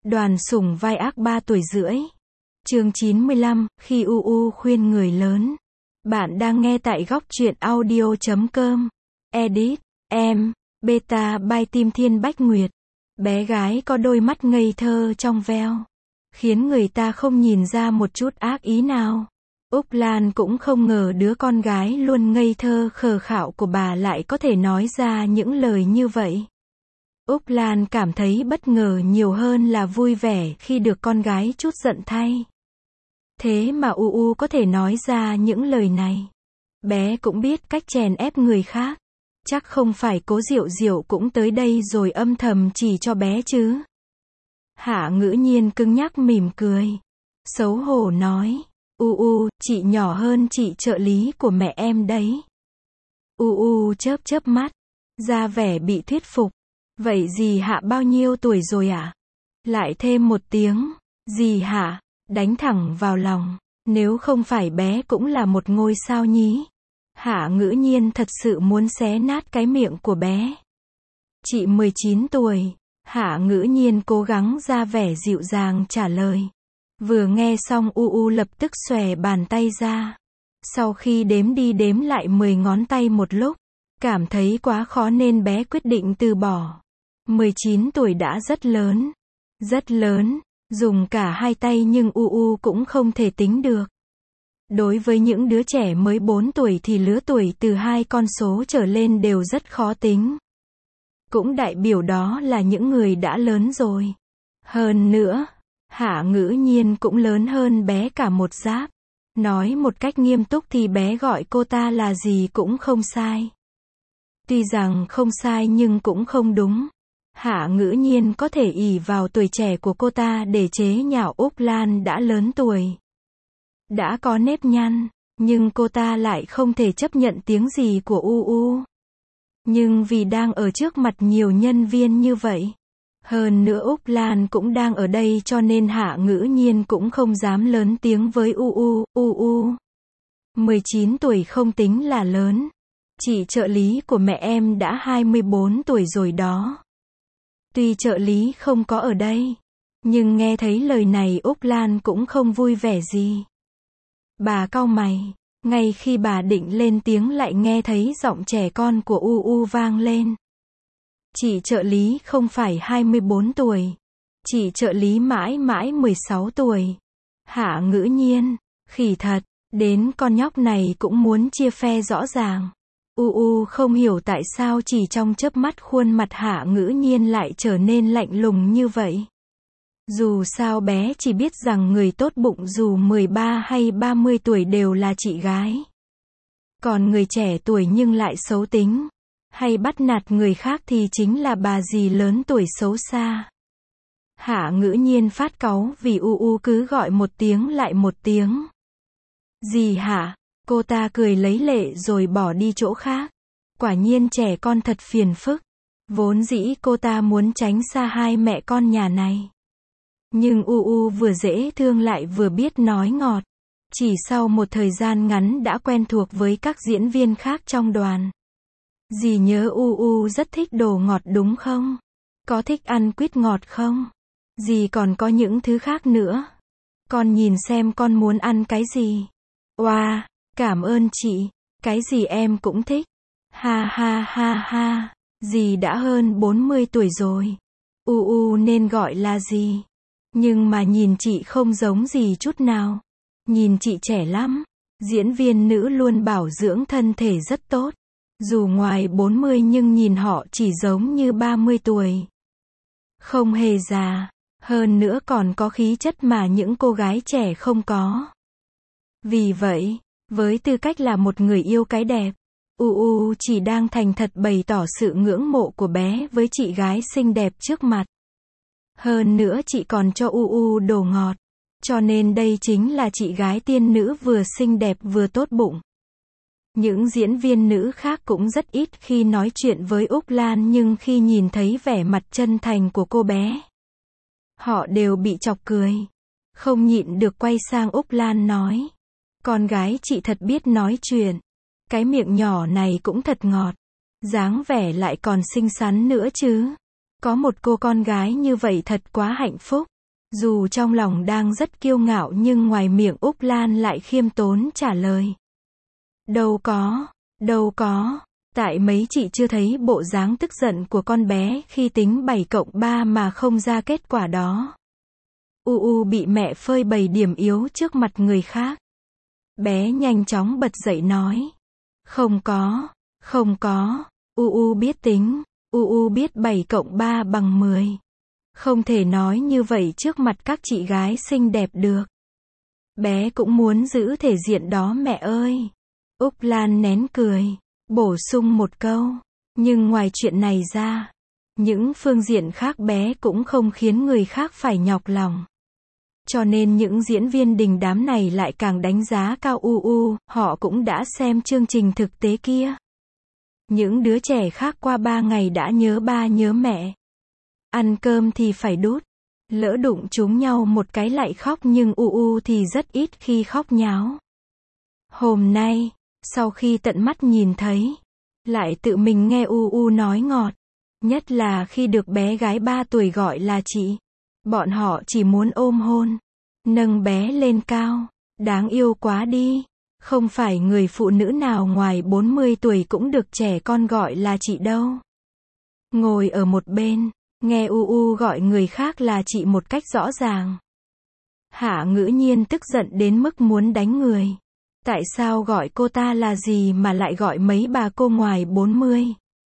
Đoàn Sủng vai ác 3 tuổi rưỡi. Chương 95, khi UU khuyên người lớn. Bạn đang nghe tại góc truyện audio.com. Edit, em, Beta by Tim Thiên Bách Nguyệt. Bé gái có đôi mắt ngây thơ trong veo, khiến người ta không nhìn ra một chút ác ý nào. Úc Lan cũng không ngờ đứa con gái luôn ngây thơ khờ khạo của bà lại có thể nói ra những lời như vậy. Úc Lan cảm thấy bất ngờ nhiều hơn là vui vẻ khi được con gái trút giận thay. Thế mà UU có thể nói ra những lời này. Bé cũng biết cách chèn ép người khác. Chắc không phải Cố Diệu Diệu cũng tới đây rồi âm thầm chỉ cho bé chứ. Hạ Ngữ Nhiên cứng nhắc mỉm cười. Xấu hổ nói. UU, chị nhỏ hơn chị trợ lý của mẹ em đấy. UU chớp chớp mắt, ra vẻ bị thuyết phục. Vậy dì Hạ bao nhiêu tuổi rồi ạ? Lại thêm một tiếng. Dì Hạ, đánh thẳng vào lòng. Nếu không phải bé cũng là một ngôi sao nhí. Hạ Ngữ Nhiên thật sự muốn xé nát cái miệng của bé. Chị 19 tuổi. Hạ Ngữ Nhiên cố gắng ra vẻ dịu dàng trả lời. Vừa nghe xong UU lập tức xòe bàn tay ra. Sau khi đếm đi đếm lại 10 ngón tay một lúc, cảm thấy quá khó nên bé quyết định từ bỏ. 19 tuổi đã rất lớn. Rất lớn, dùng cả hai tay nhưng UU cũng không thể tính được. Đối với những đứa trẻ mới 4 tuổi thì lứa tuổi từ hai con số trở lên đều rất khó tính. Cũng đại biểu đó là những người đã lớn rồi. Hơn nữa, Hạ Ngữ Nhiên cũng lớn hơn bé cả một giáp. Nói một cách nghiêm túc thì bé gọi cô ta là gì cũng không sai. Tuy rằng không sai nhưng cũng không đúng. Hạ Ngữ Nhiên có thể ỷ vào tuổi trẻ của cô ta để chế nhạo Úc Lan đã lớn tuổi, đã có nếp nhăn, nhưng cô ta lại không thể chấp nhận tiếng gì của UU. Nhưng vì đang ở trước mặt nhiều nhân viên như vậy, hơn nữa Úc Lan cũng đang ở đây cho nên Hạ Ngữ Nhiên cũng không dám lớn tiếng với UU. 19 tuổi không tính là lớn. Chị trợ lý của mẹ em đã 24 tuổi rồi đó. Tuy trợ lý không có ở đây, nhưng nghe thấy lời này Úc Lan cũng không vui vẻ gì. Bà cau mày, ngay khi bà định lên tiếng lại nghe thấy giọng trẻ con của UU vang lên. Chị trợ lý không phải 24 tuổi. Chị trợ lý mãi mãi 16 tuổi. Hạ Ngữ Nhiên, khỉ thật, đến con nhóc này cũng muốn chia phe rõ ràng. UU không hiểu tại sao chỉ trong chớp mắt khuôn mặt Hạ Ngữ Nhiên lại trở nên lạnh lùng như vậy. Dù sao bé chỉ biết rằng người tốt bụng dù 13 hay 30 tuổi đều là chị gái. Còn người trẻ tuổi nhưng lại xấu tính, hay bắt nạt người khác thì chính là bà dì lớn tuổi xấu xa. Hạ Ngữ Nhiên phát cáu vì UU cứ gọi một tiếng lại một tiếng. Dì Hạ, cô ta cười lấy lệ rồi bỏ đi chỗ khác. Quả nhiên trẻ con thật phiền phức. Vốn dĩ cô ta muốn tránh xa hai mẹ con nhà này. Nhưng UU vừa dễ thương lại vừa biết nói ngọt. Chỉ sau một thời gian ngắn đã quen thuộc với các diễn viên khác trong đoàn. Dì nhớ UU rất thích đồ ngọt đúng không? Có thích ăn quýt ngọt không? Dì còn có những thứ khác nữa. Con nhìn xem con muốn ăn cái gì? Wow, cảm ơn chị. Cái gì em cũng thích. Ha ha ha ha. Dì đã hơn 40 tuổi rồi. UU nên gọi là gì? Nhưng mà nhìn chị không giống gì chút nào. Nhìn chị trẻ lắm. Diễn viên nữ luôn bảo dưỡng thân thể rất tốt. Dù ngoài 40 nhưng nhìn họ chỉ giống như 30 tuổi. Không hề già. Hơn nữa còn có khí chất mà những cô gái trẻ không có. Vì vậy, với tư cách là một người yêu cái đẹp, UU chỉ đang thành thật bày tỏ sự ngưỡng mộ của bé với chị gái xinh đẹp trước mặt. Hơn nữa chị còn cho UU đồ ngọt. Cho nên đây chính là chị gái tiên nữ vừa xinh đẹp vừa tốt bụng. Những diễn viên nữ khác cũng rất ít khi nói chuyện với Úc Lan nhưng khi nhìn thấy vẻ mặt chân thành của cô bé, họ đều bị chọc cười. Không nhịn được quay sang Úc Lan nói. Con gái chị thật biết nói chuyện. Cái miệng nhỏ này cũng thật ngọt. Dáng vẻ lại còn xinh xắn nữa chứ. Có một cô con gái như vậy thật quá hạnh phúc. Dù trong lòng đang rất kiêu ngạo nhưng ngoài miệng Úc Lan lại khiêm tốn trả lời. Đâu có, tại mấy chị chưa thấy bộ dáng tức giận của con bé khi tính 7+3 mà không ra kết quả đó. Bị mẹ phơi bày điểm yếu trước mặt người khác. Bé nhanh chóng bật dậy nói. Không có, biết tính, biết 7+3 bằng 10. Không thể nói như vậy trước mặt các chị gái xinh đẹp được. Bé cũng muốn giữ thể diện đó mẹ ơi. Úc Lan nén cười, bổ sung một câu. Nhưng ngoài chuyện này ra, những phương diện khác bé cũng không khiến người khác phải nhọc lòng. Cho nên những diễn viên đình đám này lại càng đánh giá cao họ cũng đã xem chương trình thực tế kia. Những đứa trẻ khác qua 3 ngày đã nhớ ba nhớ mẹ. Ăn cơm thì phải đút. Lỡ đụng trúng nhau một cái lại khóc nhưng thì rất ít khi khóc nháo. Hôm nay, sau khi tận mắt nhìn thấy, lại tự mình nghe nói ngọt. Nhất là khi được bé gái 3 tuổi gọi là chị. Bọn họ chỉ muốn ôm hôn, nâng bé lên cao. Đáng yêu quá đi. Không phải người phụ nữ nào ngoài 40 tuổi cũng được trẻ con gọi là chị đâu. Ngồi ở một bên, nghe gọi người khác là chị một cách rõ ràng. Hạ Ngữ Nhiên tức giận đến mức muốn đánh người. Tại sao gọi cô ta là gì mà lại gọi mấy bà cô ngoài 40,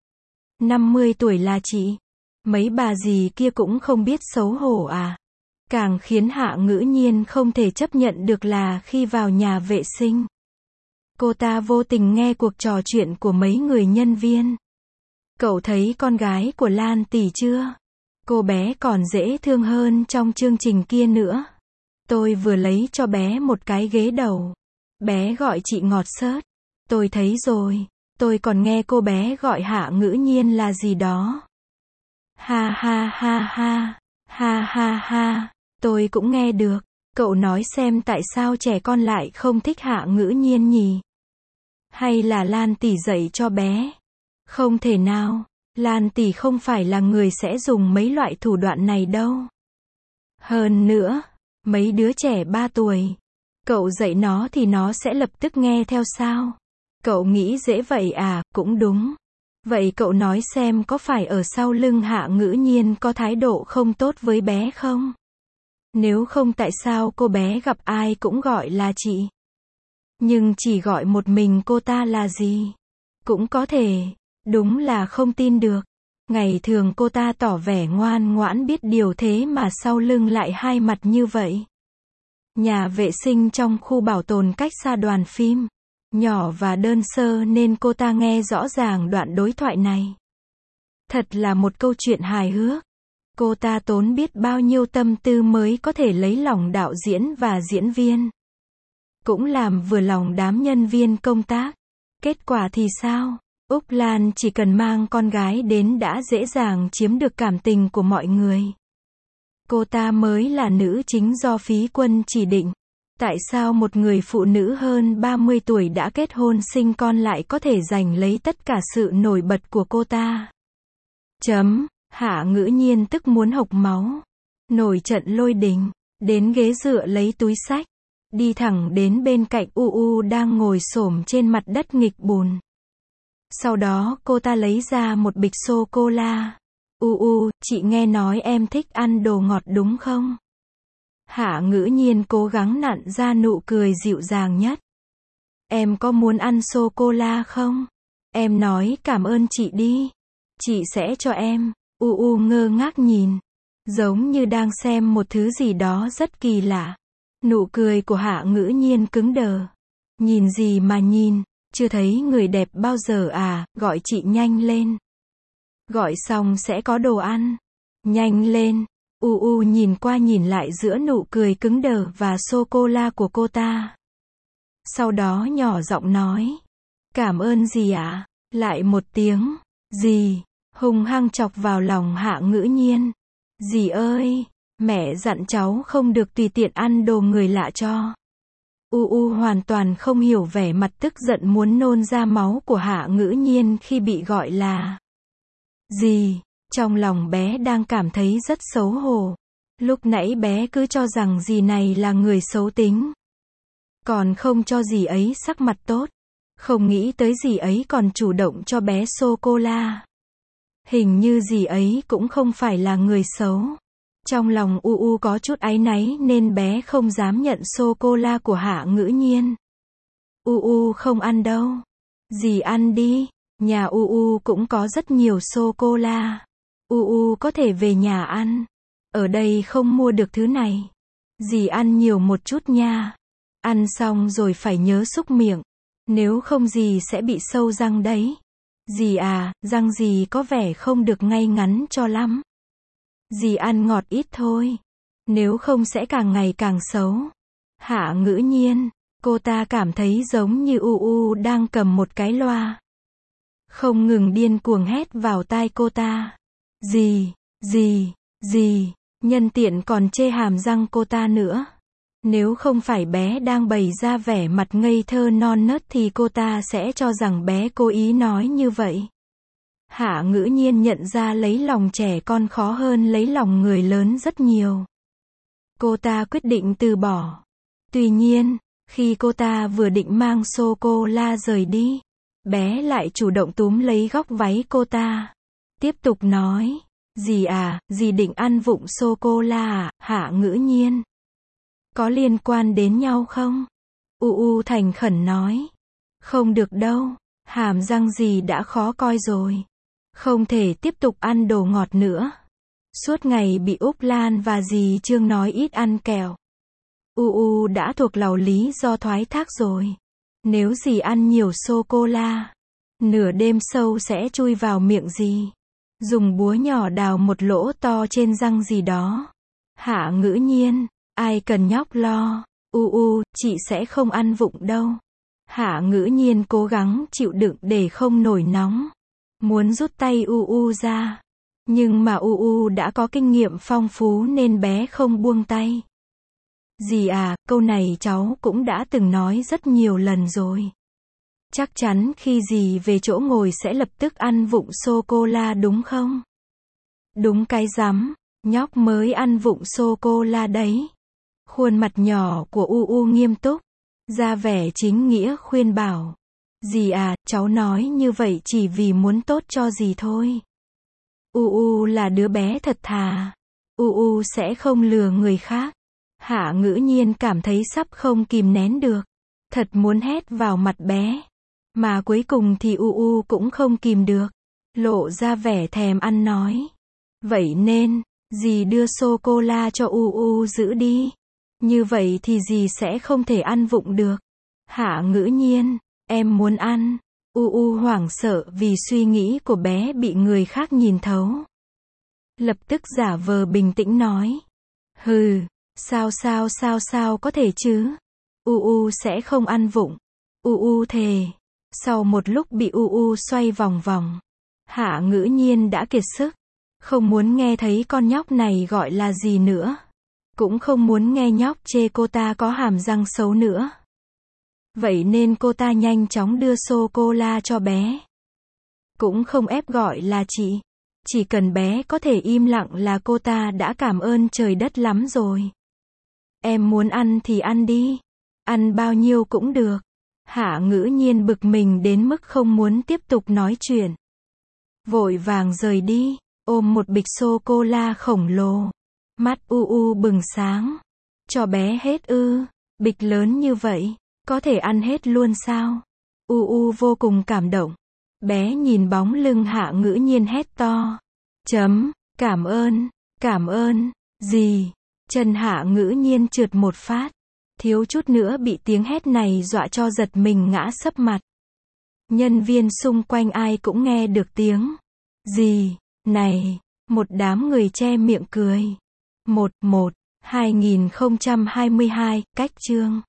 50 tuổi là chị? Mấy bà gì kia cũng không biết xấu hổ à? Càng khiến Hạ Ngữ Nhiên không thể chấp nhận được là khi vào nhà vệ sinh, cô ta vô tình nghe cuộc trò chuyện của mấy người nhân viên. Cậu thấy con gái của Lan tỷ chưa? Cô bé còn dễ thương hơn trong chương trình kia nữa. Tôi vừa lấy cho bé một cái ghế đầu. Bé gọi chị ngọt xớt. Tôi thấy rồi. Tôi còn nghe cô bé gọi Hạ Ngữ Nhiên là gì đó. Ha ha ha ha. Ha ha ha. Tôi cũng nghe được. Cậu nói xem tại sao trẻ con lại không thích Hạ Ngữ Nhiên nhỉ? Hay là Lan tỷ dạy cho bé? Không thể nào. Lan tỷ không phải là người sẽ dùng mấy loại thủ đoạn này đâu. Hơn nữa, mấy đứa trẻ 3 tuổi, cậu dạy nó thì nó sẽ lập tức nghe theo sao? Cậu nghĩ dễ vậy à? Cũng đúng. Vậy cậu nói xem có phải ở sau lưng Hạ Ngữ Nhiên có thái độ không tốt với bé không? Nếu không tại sao cô bé gặp ai cũng gọi là chị? Nhưng chỉ gọi một mình cô ta là gì? Cũng có thể. Đúng là không tin được. Ngày thường cô ta tỏ vẻ ngoan ngoãn biết điều thế mà sau lưng lại hai mặt như vậy. Nhà vệ sinh trong khu bảo tồn cách xa đoàn phim. Nhỏ và đơn sơ nên cô ta nghe rõ ràng đoạn đối thoại này. Thật là một câu chuyện hài hước. Cô ta tốn biết bao nhiêu tâm tư mới có thể lấy lòng đạo diễn và diễn viên. Cũng làm vừa lòng đám nhân viên công tác. Kết quả thì sao? Úc Lan chỉ cần mang con gái đến đã dễ dàng chiếm được cảm tình của mọi người. Cô ta mới là nữ chính do Phí Quân chỉ định. Tại sao một người phụ nữ hơn 30 tuổi đã kết hôn sinh con lại có thể giành lấy tất cả sự nổi bật của cô ta? Hạ Ngữ Nhiên tức muốn hộc máu. Nổi trận lôi đình. Đến ghế dựa lấy túi xách. Đi thẳng đến bên cạnh đang ngồi xổm trên mặt đất nghịch bùn. Sau đó cô ta lấy ra một bịch sô-cô-la. Chị nghe nói em thích ăn đồ ngọt đúng không? Hạ Ngữ Nhiên cố gắng nặn ra nụ cười dịu dàng nhất. Em có muốn ăn sô-cô-la không? Em nói cảm ơn chị đi. Chị sẽ cho em. Ngơ ngác nhìn. Giống như đang xem một thứ gì đó rất kỳ lạ. Nụ cười của Hạ Ngữ Nhiên cứng đờ. Nhìn gì mà nhìn? Chưa thấy người đẹp bao giờ à? Gọi chị nhanh lên. Gọi xong sẽ có đồ ăn. Nhanh lên. Nhìn qua nhìn lại giữa nụ cười cứng đờ và sô-cô-la của cô ta. Sau đó nhỏ giọng nói. Cảm ơn gì ạ? Lại một tiếng. Gì? Hung hăng chọc vào lòng Hạ Ngữ Nhiên. Dì ơi, mẹ dặn cháu không được tùy tiện ăn đồ người lạ cho. Hoàn toàn không hiểu vẻ mặt tức giận muốn nôn ra máu của Hạ Ngữ Nhiên khi bị gọi là gì. Trong lòng bé đang cảm thấy rất xấu hổ. Lúc nãy bé cứ cho rằng dì này là người xấu tính. Còn không cho dì ấy sắc mặt tốt. Không nghĩ tới dì ấy còn chủ động cho bé sô-cô-la. Hình như dì ấy cũng không phải là người xấu. Trong lòng UU có chút áy náy nên bé không dám nhận sô-cô-la của Hạ Ngữ Nhiên. UU không ăn đâu. Dì ăn đi. Nhà UU cũng có rất nhiều sô-cô-la. UU có thể về nhà ăn. Ở đây không mua được thứ này. Dì ăn nhiều một chút nha. Ăn xong rồi phải nhớ súc miệng. Nếu không dì sẽ bị sâu răng đấy. Dì à, răng dì có vẻ không được ngay ngắn cho lắm. Dì ăn ngọt ít thôi. Nếu không sẽ càng ngày càng xấu. Hạ Ngữ Nhiên. Cô ta cảm thấy giống như UU đang cầm một cái loa. Không ngừng điên cuồng hét vào tai cô ta. Dì, dì, dì. Nhân tiện còn chê hàm răng cô ta nữa. Nếu không phải bé đang bày ra vẻ mặt ngây thơ non nớt thì cô ta sẽ cho rằng bé cố ý nói như vậy. Hạ Ngữ Nhiên nhận ra lấy lòng trẻ con khó hơn lấy lòng người lớn rất nhiều. Cô ta quyết định từ bỏ. Tuy nhiên, khi cô ta vừa định mang sô-cô-la rời đi, bé lại chủ động túm lấy góc váy cô ta. Tiếp tục nói, dì à, dì định ăn vụng sô-cô-la à, Hạ Ngữ Nhiên. Có liên quan đến nhau không? UU thành khẩn nói. Không được đâu, hàm răng dì đã khó coi rồi. Không thể tiếp tục ăn đồ ngọt nữa. Suốt ngày bị Úc Lan và dì Trương nói ít ăn kẹo. UU đã thuộc lầu lý do thoái thác rồi. Nếu dì ăn nhiều sô-cô-la, nửa đêm sâu sẽ chui vào miệng dì. Dùng búa nhỏ đào một lỗ to trên răng dì đó. Hạ Ngữ Nhiên. Ai cần nhóc lo. UU, chị sẽ không ăn vụng đâu. Hạ Ngữ Nhiên cố gắng chịu đựng để không nổi nóng. Muốn rút tay UU ra. Nhưng mà UU đã có kinh nghiệm phong phú nên bé không buông tay. Dì à, câu này cháu cũng đã từng nói rất nhiều lần rồi. Chắc chắn khi dì về chỗ ngồi sẽ lập tức ăn vụng sô-cô-la đúng không? Đúng cái rắm, nhóc mới ăn vụng sô-cô-la đấy. Khuôn mặt nhỏ của UU nghiêm túc, ra vẻ chính nghĩa khuyên bảo. Dì à, cháu nói như vậy chỉ vì muốn tốt cho dì thôi. UU là đứa bé thật thà. UU sẽ không lừa người khác. Hạ Ngữ Nhiên cảm thấy sắp không kìm nén được. Thật muốn hét vào mặt bé. Mà cuối cùng thì UU cũng không kìm được. Lộ ra vẻ thèm ăn nói. Vậy nên, dì đưa sô-cô-la cho UU giữ đi. Như vậy thì dì sẽ không thể ăn vụng được. Hạ Ngữ Nhiên, em muốn ăn. UU hoảng sợ vì suy nghĩ của bé bị người khác nhìn thấu. Lập tức giả vờ bình tĩnh nói. Hừ, sao có thể chứ? UU sẽ không ăn vụng. UU thề. Sau một lúc bị UU xoay vòng vòng, Hạ Ngữ Nhiên đã kiệt sức. Không muốn nghe thấy con nhóc này gọi là gì nữa. Cũng không muốn nghe nhóc chê cô ta có hàm răng xấu nữa. Vậy nên cô ta nhanh chóng đưa sô-cô-la cho bé. Cũng không ép gọi là chị. Chỉ cần bé có thể im lặng là cô ta đã cảm ơn trời đất lắm rồi. Em muốn ăn thì ăn đi. Ăn bao nhiêu cũng được. Hạ Ngữ Nhiên bực mình đến mức không muốn tiếp tục nói chuyện. Vội vàng rời đi, ôm một bịch sô-cô-la khổng lồ. Mắt UU bừng sáng. Cho bé hết ư? Bịch lớn như vậy, có thể ăn hết luôn sao? UU vô cùng cảm động. Bé nhìn bóng lưng Hạ Ngữ Nhiên hét to. Cảm ơn, dì. Chân Hạ Ngữ Nhiên trượt một phát. Thiếu chút nữa bị tiếng hét này dọa cho giật mình ngã sấp mặt. Nhân viên xung quanh ai cũng nghe được tiếng. Dì, này, một đám người che miệng cười. 2022, cách chương